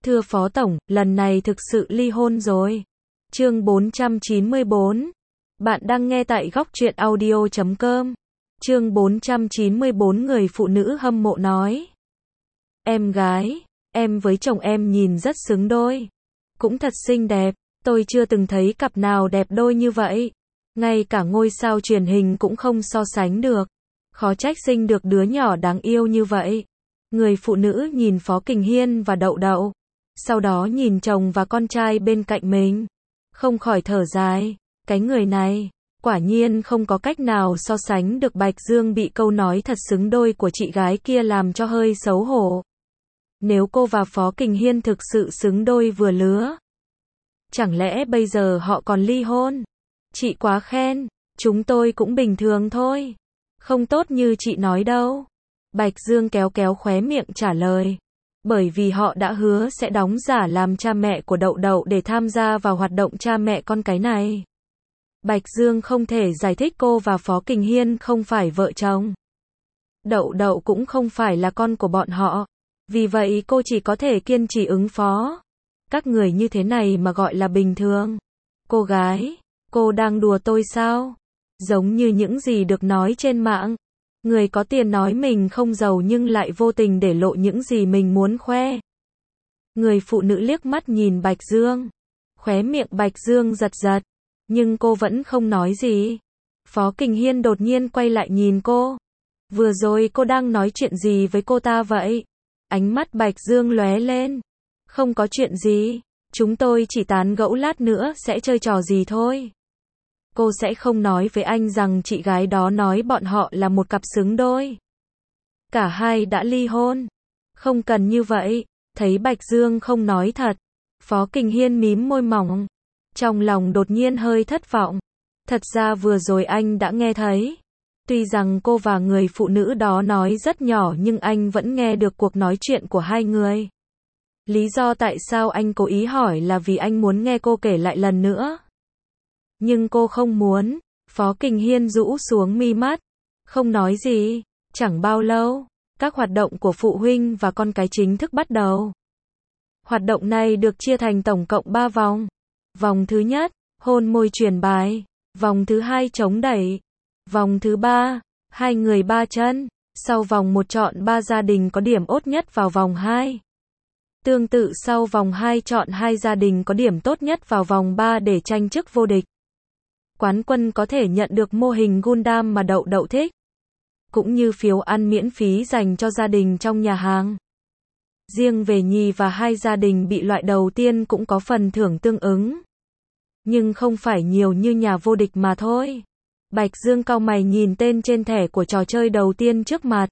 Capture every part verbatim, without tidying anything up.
Thưa Phó Tổng, lần này thực sự ly hôn rồi. Chương bốn trăm chín mươi bốn. Bạn đang nghe tại góc truyện audio chấm com. Chương bốn trăm chín mươi bốn người phụ nữ hâm mộ nói. Em gái, em với chồng em nhìn rất xứng đôi. Cũng thật xinh đẹp, tôi chưa từng thấy cặp nào đẹp đôi như vậy. Ngay cả ngôi sao truyền hình cũng không so sánh được. Khó trách sinh được đứa nhỏ đáng yêu như vậy. Người phụ nữ nhìn Phó Kình Hiên và Đậu Đậu. Sau đó nhìn chồng và con trai bên cạnh mình. Không khỏi thở dài. Cái người này, quả nhiên không có cách nào so sánh được. Bạch Dương bị câu nói thật xứng đôi của chị gái kia làm cho hơi xấu hổ. Nếu cô và Phó Kình Hiên thực sự xứng đôi vừa lứa, chẳng lẽ bây giờ họ còn ly hôn? Chị quá khen, chúng tôi cũng bình thường thôi. Không tốt như chị nói đâu. Bạch Dương kéo kéo khóe miệng trả lời. Bởi vì họ đã hứa sẽ đóng giả làm cha mẹ của Đậu Đậu để tham gia vào hoạt động cha mẹ con cái này. Bạch Dương không thể giải thích cô và Phó Kình Hiên không phải vợ chồng. Đậu Đậu cũng không phải là con của bọn họ. Vì vậy cô chỉ có thể kiên trì ứng phó. Các người như thế này mà gọi là bình thường. Cô gái, cô đang đùa tôi sao? Giống như những gì được nói trên mạng. Người có tiền nói mình không giàu nhưng lại vô tình để lộ những gì mình muốn khoe. Người phụ nữ liếc mắt nhìn Bạch Dương. Khóe miệng Bạch Dương giật giật. Nhưng cô vẫn không nói gì. Phó Kình Hiên đột nhiên quay lại nhìn cô. Vừa rồi cô đang nói chuyện gì với cô ta vậy? Ánh mắt Bạch Dương lóe lên. Không có chuyện gì. Chúng tôi chỉ tán gẫu lát nữa sẽ chơi trò gì thôi. Cô sẽ không nói với anh rằng chị gái đó nói bọn họ là một cặp xứng đôi. Cả hai đã ly hôn. Không cần như vậy. Thấy Bạch Dương không nói thật. Phó Kình Hiên mím môi mỏng. Trong lòng đột nhiên hơi thất vọng. Thật ra vừa rồi anh đã nghe thấy. Tuy rằng cô và người phụ nữ đó nói rất nhỏ nhưng anh vẫn nghe được cuộc nói chuyện của hai người. Lý do tại sao anh cố ý hỏi là vì anh muốn nghe cô kể lại lần nữa. Nhưng cô không muốn. Phó Kình Hiên rũ xuống mi mắt. Không nói gì. Chẳng bao lâu, các hoạt động của phụ huynh và con cái chính thức bắt đầu. Hoạt động này được chia thành tổng cộng ba vòng. Vòng thứ nhất, hôn môi truyền bài. Vòng thứ hai chống đẩy. Vòng thứ ba, hai người ba chân. Sau vòng một chọn ba gia đình có điểm tốt nhất vào vòng hai. Tương tự sau vòng hai chọn hai gia đình có điểm tốt nhất vào vòng ba để tranh chức vô địch. Quán quân có thể nhận được mô hình Gundam mà Đậu Đậu thích. Cũng như phiếu ăn miễn phí dành cho gia đình trong nhà hàng. Riêng về nhì và hai gia đình bị loại đầu tiên cũng có phần thưởng tương ứng. Nhưng không phải nhiều như nhà vô địch mà thôi. Bạch Dương cau mày nhìn tên trên thẻ của trò chơi đầu tiên trước mặt.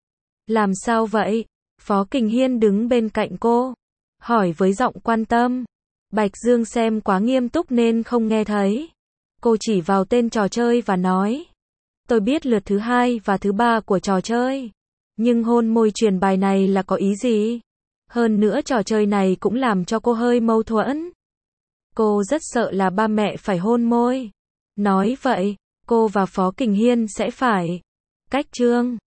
Làm sao vậy? Phó Kình Hiên đứng bên cạnh cô. Hỏi với giọng quan tâm. Bạch Dương xem quá nghiêm túc nên không nghe thấy. Cô chỉ vào tên trò chơi và nói. Tôi biết lượt thứ hai và thứ ba của trò chơi. Nhưng hôn môi truyền bài này là có ý gì? Hơn nữa trò chơi này cũng làm cho cô hơi mâu thuẫn. Cô rất sợ là ba mẹ phải hôn môi. Nói vậy, cô và Phó Kình Hiên sẽ phải cách chương.